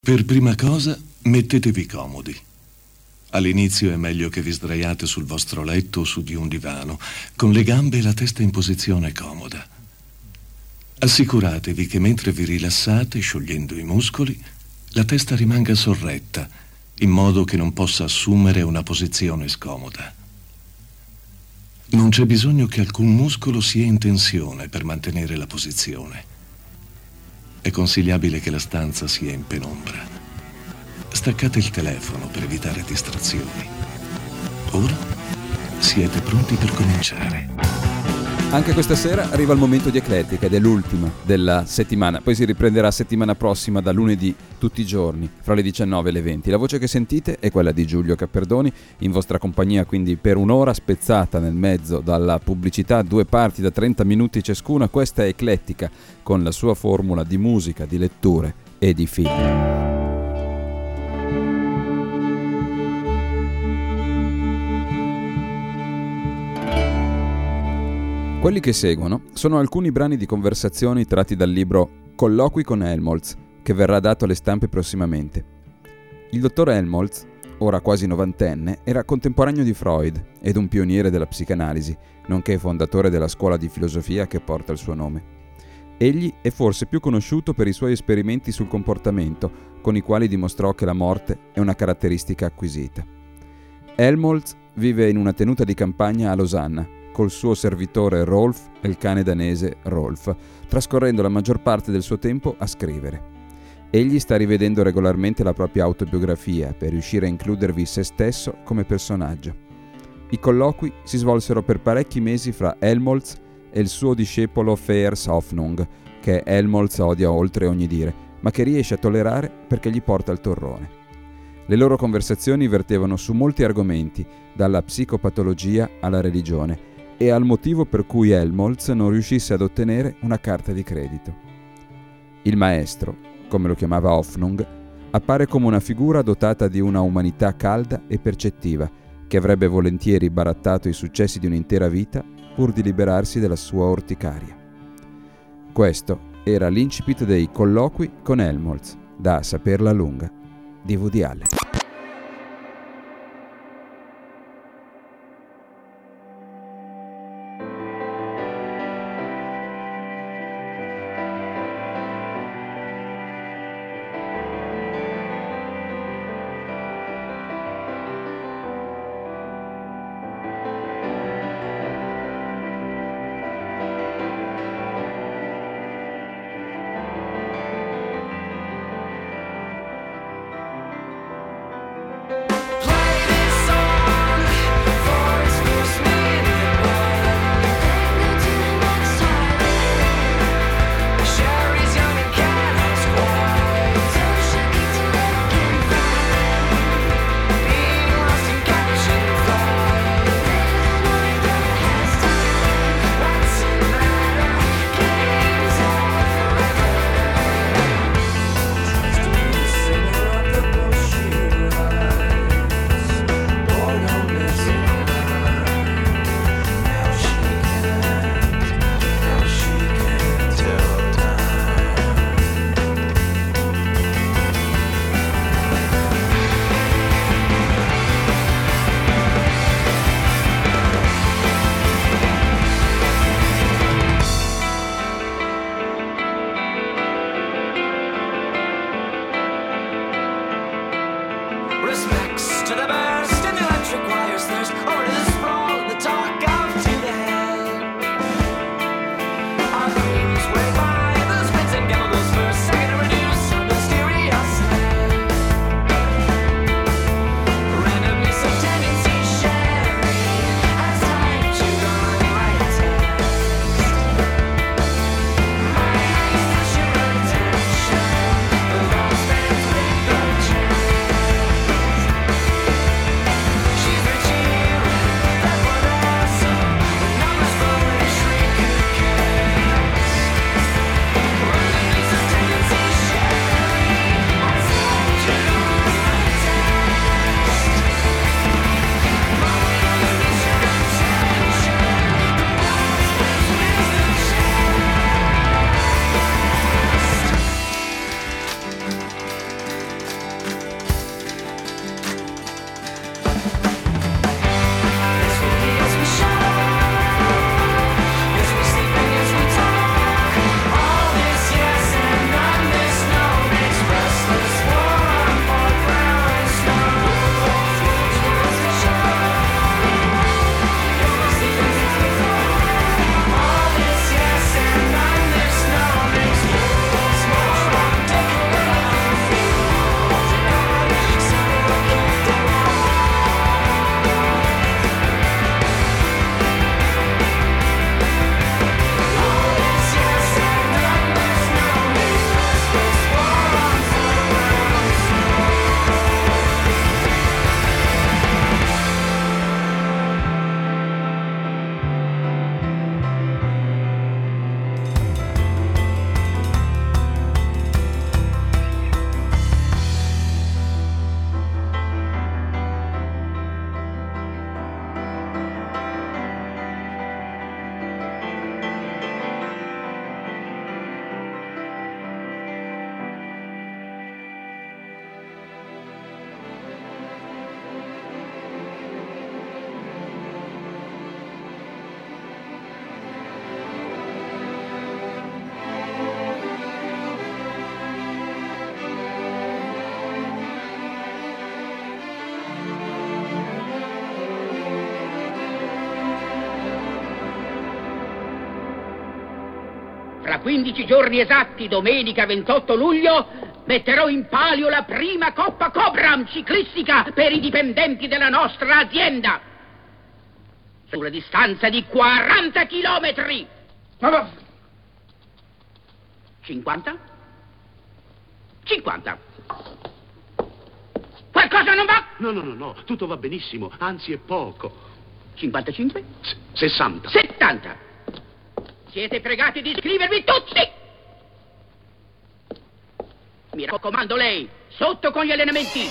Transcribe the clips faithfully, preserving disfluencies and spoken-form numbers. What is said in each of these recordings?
Per prima cosa, mettetevi comodi. All'inizio è meglio che vi sdraiate sul vostro letto o su di un divano, con le gambe e la testa in posizione comoda. Assicuratevi che mentre vi rilassate, sciogliendo i muscoli, la testa rimanga sorretta, in modo che non possa assumere una posizione scomoda. Non c'è bisogno che alcun muscolo sia in tensione per mantenere la posizione. È consigliabile che la stanza sia in penombra. Staccate il telefono per evitare distrazioni. Ora siete pronti per cominciare. Anche questa sera arriva il momento di Eclettica ed è l'ultima della settimana. Poi si riprenderà settimana prossima da lunedì tutti i giorni fra le diciannove e le venti. La voce che sentite è quella di Giulio Capperdoni, in vostra compagnia quindi per un'ora, spezzata nel mezzo dalla pubblicità, due parti da trenta minuti ciascuna. Questa è Eclettica con la sua formula di musica, di letture e di film. Quelli che seguono sono alcuni brani di conversazioni tratti dal libro Colloqui con Helmholtz, che verrà dato alle stampe prossimamente. Il dottor Helmholtz, ora quasi novantenne, era contemporaneo di Freud ed un pioniere della psicanalisi, nonché fondatore della scuola di filosofia che porta il suo nome. Egli è forse più conosciuto per i suoi esperimenti sul comportamento, con i quali dimostrò che la morte è una caratteristica acquisita. Helmholtz vive in una tenuta di campagna a Losanna, col suo servitore Rolf e il cane danese Rolf, trascorrendo la maggior parte del suo tempo a scrivere. Egli sta rivedendo regolarmente la propria autobiografia per riuscire a includervi se stesso come personaggio. I colloqui si svolsero per parecchi mesi fra Helmholtz e il suo discepolo Fers Hoffnung, che Helmholtz odia oltre ogni dire, ma che riesce a tollerare perché gli porta il torrone. Le loro conversazioni vertevano su molti argomenti, dalla psicopatologia alla religione, e al motivo per cui Helmholtz non riuscisse ad ottenere una carta di credito. Il maestro, come lo chiamava Hoffnung, appare come una figura dotata di una umanità calda e percettiva, che avrebbe volentieri barattato i successi di un'intera vita pur di liberarsi della sua orticaria. Questo era l'incipit dei Colloqui con Helmholtz, da Saperla lunga, di Woody Allen. quindici giorni esatti, domenica ventotto luglio, metterò in palio la prima Coppa Cobram ciclistica per i dipendenti della nostra azienda. Sulla distanza di quaranta chilometri. cinquanta? cinquanta. Qualcosa non va? No, no, no, no, tutto va benissimo, anzi è poco. cinquantacinque? S- sessanta. settanta. Siete pregati di iscrivervi tutti! Mi raccomando lei, sotto con gli allenamenti!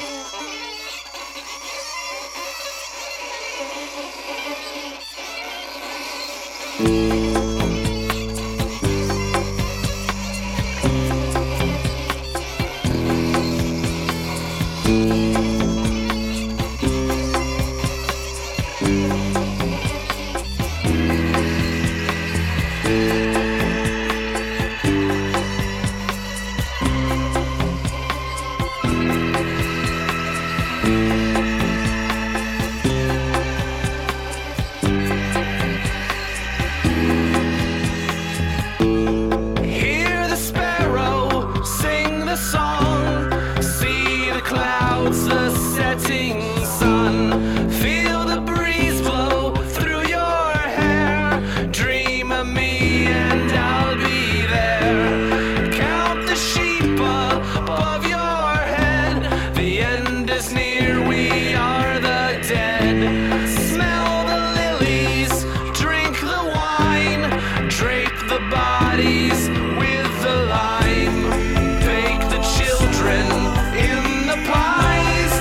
With the lime, bake the children in the pies.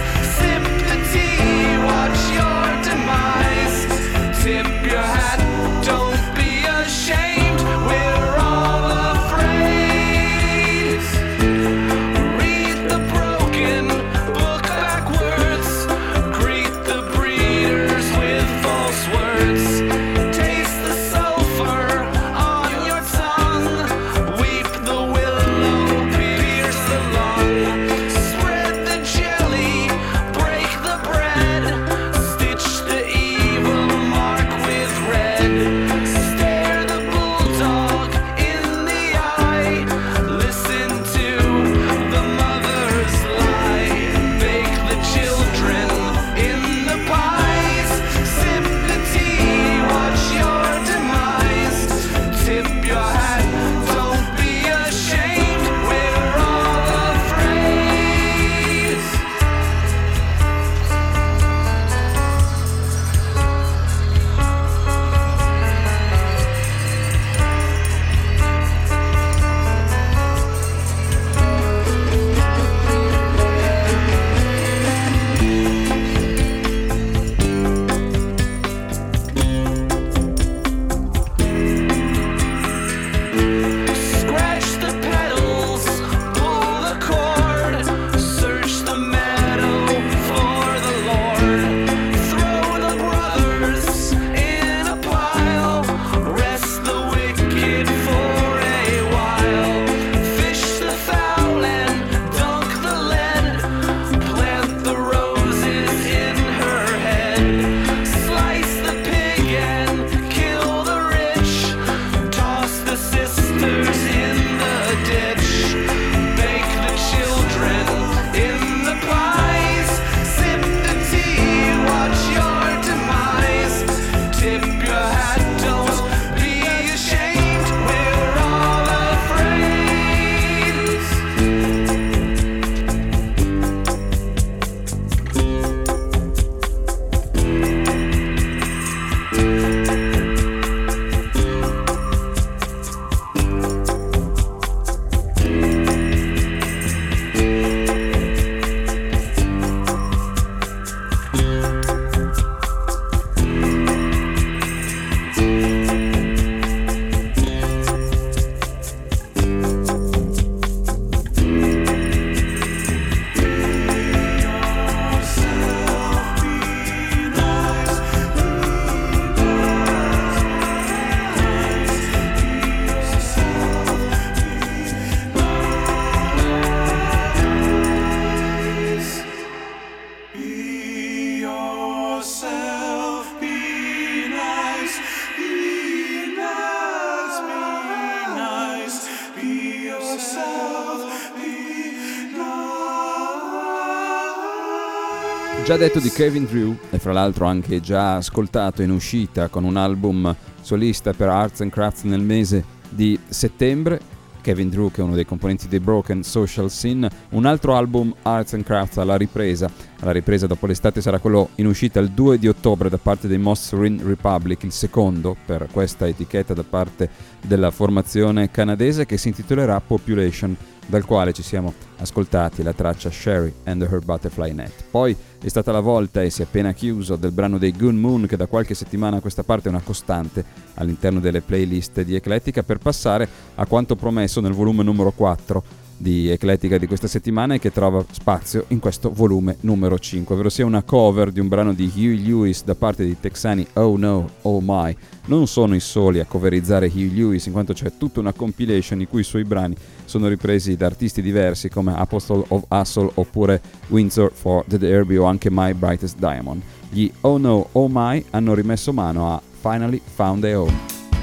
Già detto di Kevin Drew, e fra l'altro anche già ascoltato in uscita con un album solista per Arts and Crafts nel mese di settembre, Kevin Drew, che è uno dei componenti dei Broken Social Scene. Un altro album Arts and Crafts alla ripresa, alla ripresa dopo l'estate sarà quello in uscita il due di ottobre da parte dei Most Serene Republic, il secondo per questa etichetta da parte della formazione canadese, che si intitolerà Population, dal quale ci siamo ascoltati la traccia Sherry and Her Butterfly Net. Poi è stata la volta, e si è appena chiuso, del brano dei Goon Moon, che da qualche settimana a questa parte è una costante all'interno delle playlist di Eclettica, per passare a quanto promesso nel volume numero quattro di Eclettica di questa settimana, e che trova spazio in questo volume numero cinque, ovvero sia una cover di un brano di Huey Lewis da parte dei texani Oh No, Oh My. Non sono i soli a coverizzare Huey Lewis, in quanto c'è tutta una compilation in cui i suoi brani sono ripresi da artisti diversi come Apostle of Hustle oppure Windsor for the Derby o anche My Brightest Diamond. Gli Oh No, Oh My hanno rimesso mano a Finally Found a Home.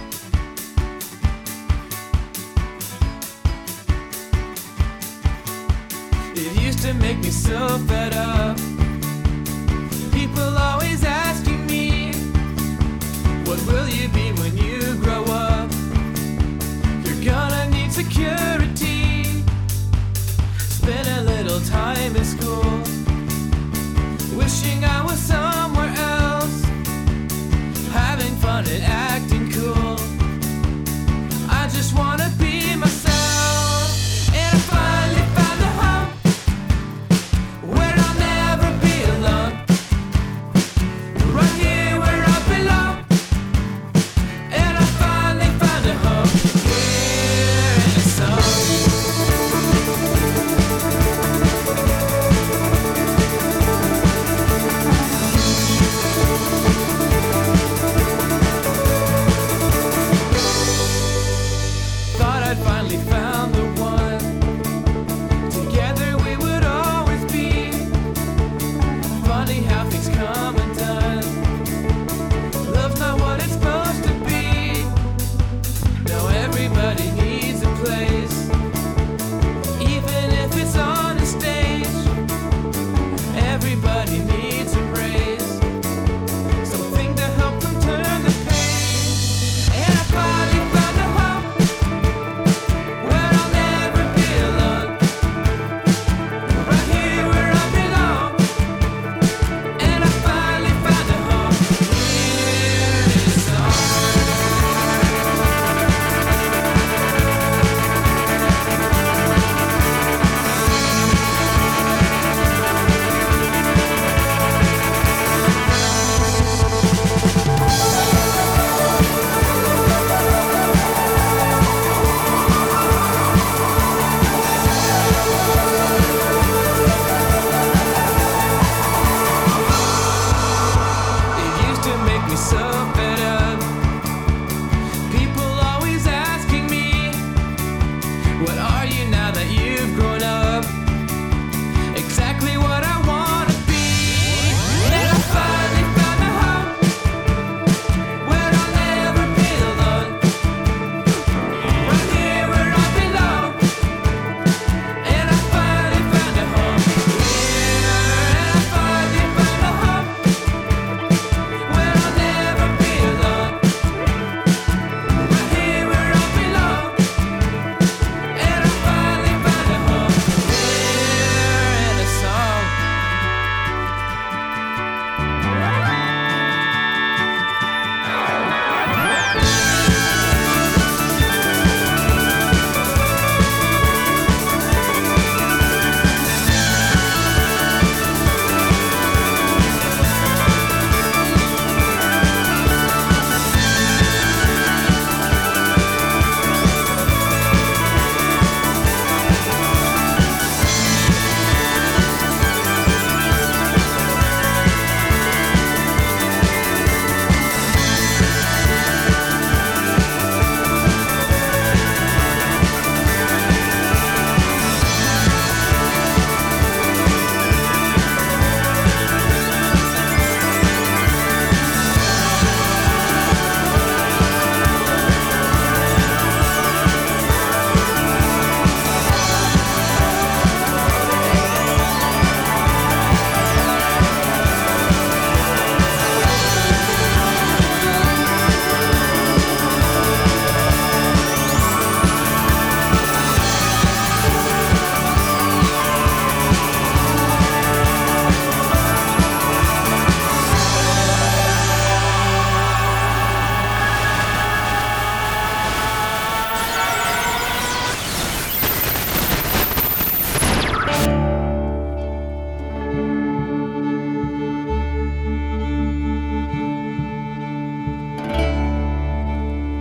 To make me so fed up. People always asking me, what will you be when you grow up? You're gonna need security. Spend a little time in school, wishing I was somewhere else, having fun and acting cool. I just wanna be myself, and I finally found a home where I'll never be alone. Right here where I belong, and I finally found a home here in the sun.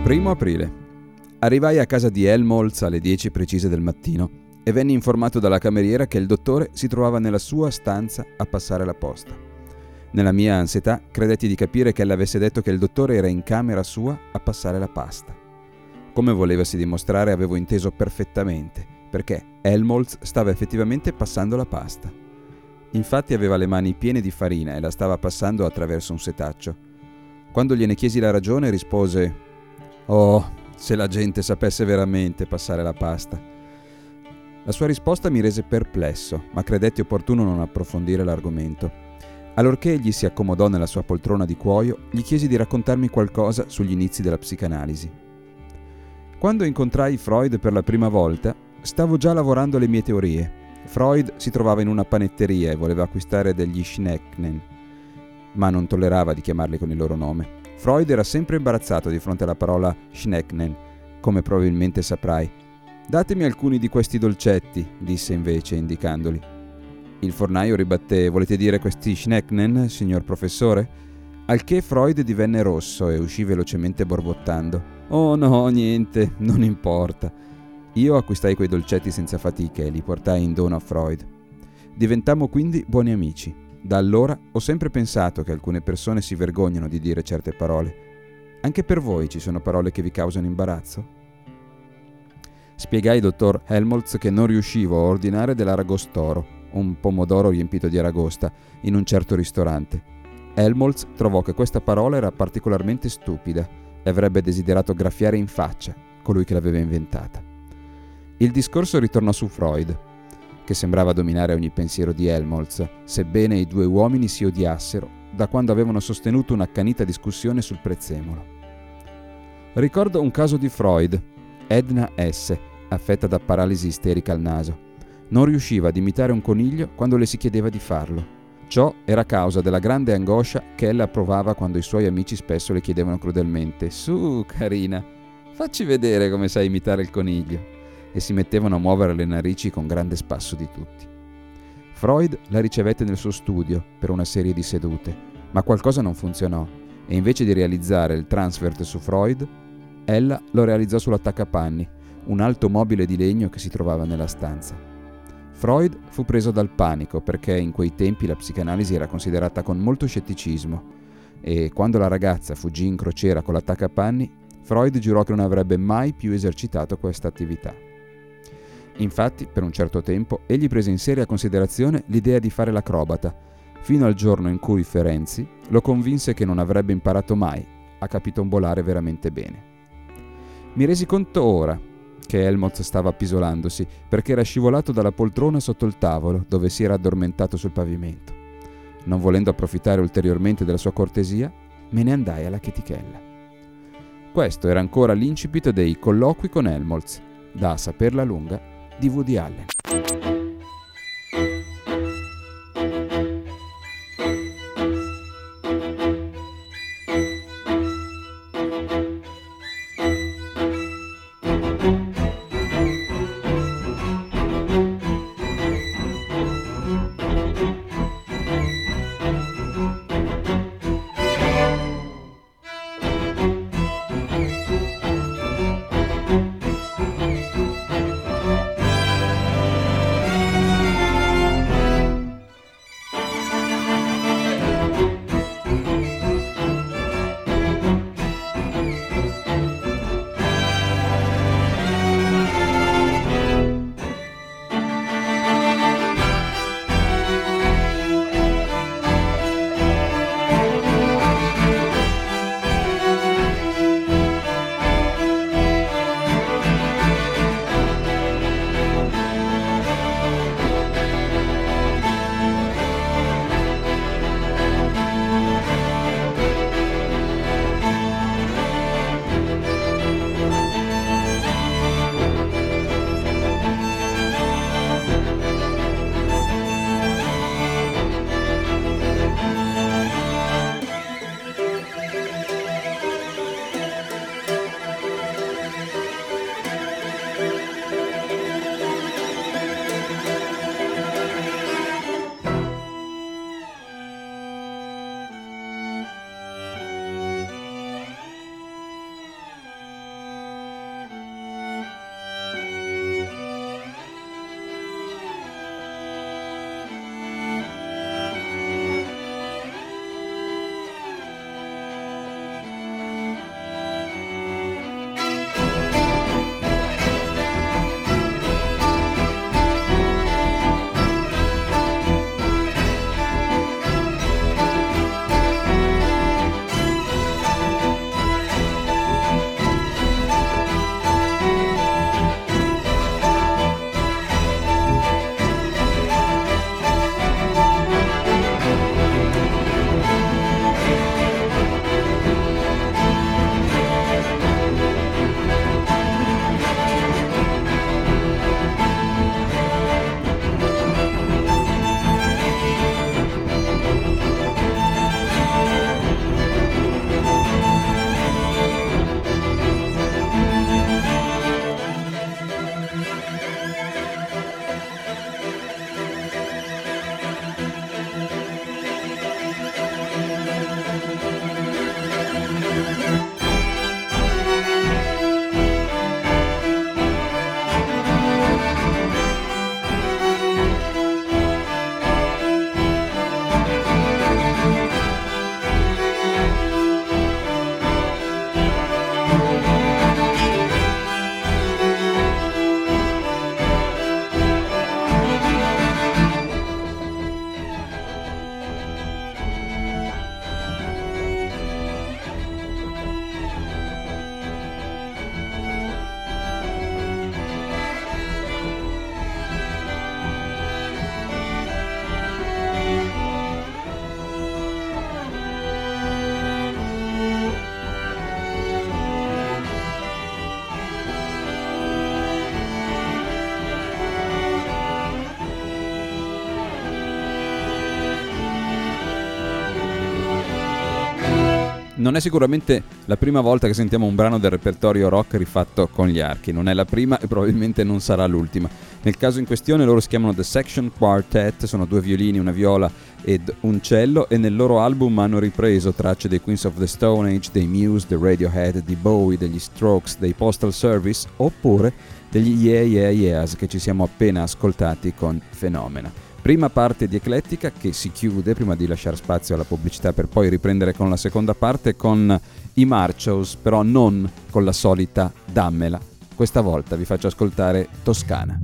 Primo aprile. Arrivai a casa di Helmholtz alle dieci precise del mattino e venni informato dalla cameriera che il dottore si trovava nella sua stanza a passare la posta. Nella mia ansietà credetti di capire che ella avesse detto che il dottore era in camera sua a passare la pasta. Come volevasi dimostrare, avevo inteso perfettamente, perché Helmholtz stava effettivamente passando la pasta. Infatti aveva le mani piene di farina e la stava passando attraverso un setaccio. Quando gliene chiesi la ragione, rispose: «Oh, se la gente sapesse veramente passare la pasta». La sua risposta mi rese perplesso, ma credetti opportuno non approfondire l'argomento. Allorché egli si accomodò nella sua poltrona di cuoio, gli chiesi di raccontarmi qualcosa sugli inizi della psicanalisi. Quando incontrai Freud per la prima volta, stavo già lavorando alle mie teorie. Freud si trovava in una panetteria e voleva acquistare degli Schnecken, ma non tollerava di chiamarli con il loro nome. Freud era sempre imbarazzato di fronte alla parola Schnecken, come probabilmente saprai. «Datemi alcuni di questi dolcetti», disse invece, indicandoli. Il fornaio ribatté: «Volete dire questi Schnecken, signor professore?» Al che Freud divenne rosso e uscì velocemente borbottando. «Oh no, niente, non importa». Io acquistai quei dolcetti senza fatica e li portai in dono a Freud. Diventammo quindi buoni amici. Da allora ho sempre pensato che alcune persone si vergognano di dire certe parole. Anche per voi ci sono parole che vi causano imbarazzo? Spiegai, dottor Helmholtz, che non riuscivo a ordinare dell'aragostoro, un pomodoro riempito di aragosta, in un certo ristorante. Helmholtz trovò che questa parola era particolarmente stupida e avrebbe desiderato graffiare in faccia colui che l'aveva inventata. Il discorso ritornò su Freud, che sembrava dominare ogni pensiero di Helmholtz, sebbene i due uomini si odiassero da quando avevano sostenuto un'accanita discussione sul prezzemolo. Ricordo un caso di Freud, Edna S., affetta da paralisi isterica al naso. Non riusciva ad imitare un coniglio quando le si chiedeva di farlo. Ciò era causa della grande angoscia che ella provava quando i suoi amici spesso le chiedevano crudelmente: «Su, carina, facci vedere come sai imitare il coniglio», e si mettevano a muovere le narici con grande spasso di tutti. Freud la ricevette nel suo studio per una serie di sedute, ma qualcosa non funzionò e invece di realizzare il transfert su Freud, ella lo realizzò sull'attaccapanni, un alto mobile di legno che si trovava nella stanza. Freud fu preso dal panico perché in quei tempi la psicanalisi era considerata con molto scetticismo e quando la ragazza fuggì in crociera con l'attaccapanni, Freud giurò che non avrebbe mai più esercitato questa attività. Infatti, per un certo tempo, egli prese in seria considerazione l'idea di fare l'acrobata, fino al giorno in cui Ferenczi lo convinse che non avrebbe imparato mai a capitombolare veramente bene. Mi resi conto ora che Helmholtz stava appisolandosi perché era scivolato dalla poltrona sotto il tavolo, dove si era addormentato sul pavimento. Non volendo approfittare ulteriormente della sua cortesia, me ne andai alla chetichella. Questo era ancora l'incipit dei Colloqui con Helmholtz, da A saperla lunga di Woody Allen. Non è sicuramente la prima volta che sentiamo un brano del repertorio rock rifatto con gli archi, non è la prima e probabilmente non sarà l'ultima. Nel caso in questione loro si chiamano The Section Quartet, sono due violini, una viola ed un cello, e nel loro album hanno ripreso tracce dei Queens of the Stone Age, dei Muse, dei Radiohead, di Bowie, degli Strokes, dei Postal Service oppure degli Yeah Yeah Yeahs che ci siamo appena ascoltati con Phenomena. Prima parte di Eclettica che si chiude prima di lasciare spazio alla pubblicità per poi riprendere con la seconda parte con i Marchos, però non con la solita dammela. Questa volta vi faccio ascoltare Toscana.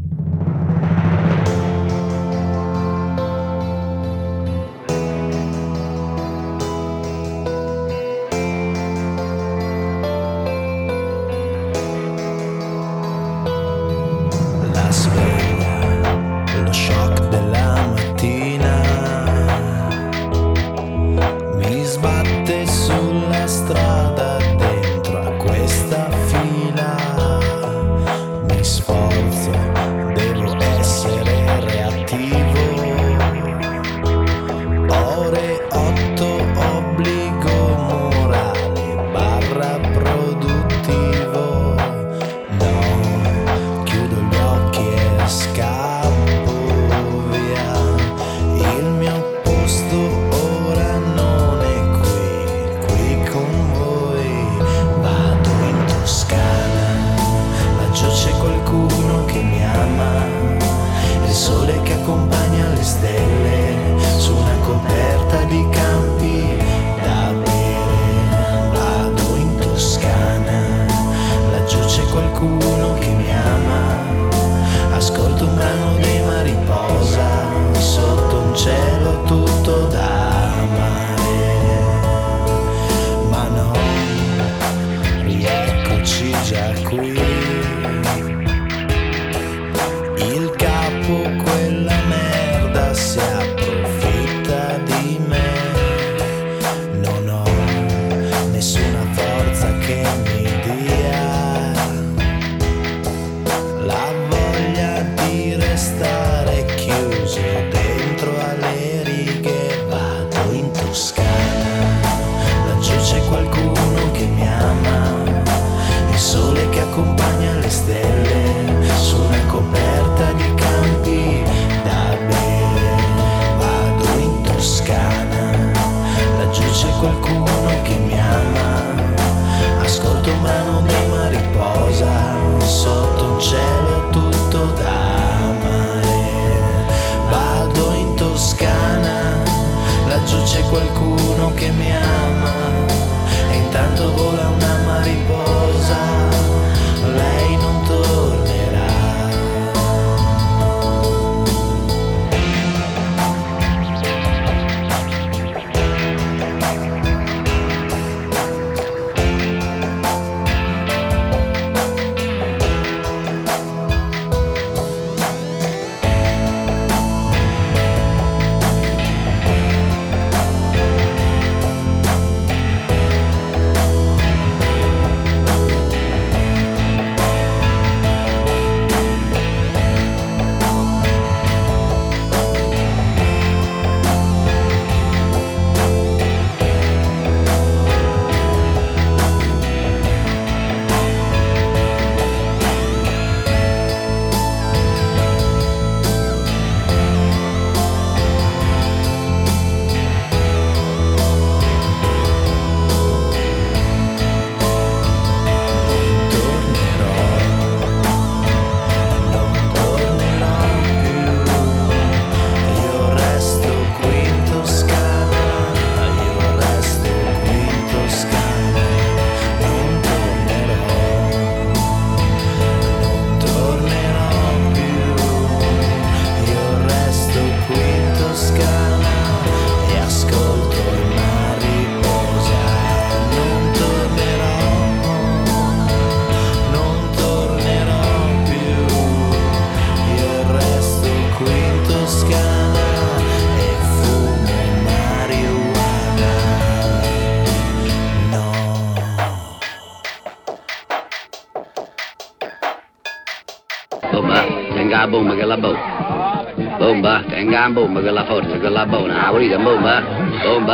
tenga la bomba che la bomba. Bomba, tenga la bomba che la forza che la buona. Avrite bomba? Bomba,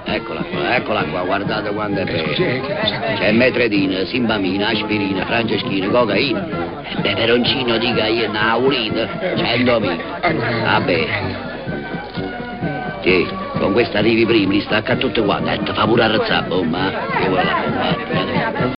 Eccola qua, eccola qua, guardate quanto è bella. C'è metredina, simbamina, aspirina, franceschina, cocaina, peperoncino di cayenne, aulita, centomila. Vabbè. Sì, con questa arrivi prima, li stacca tutte quante, e ti fa pure arrazzare, bomba. Che vuole la bomba?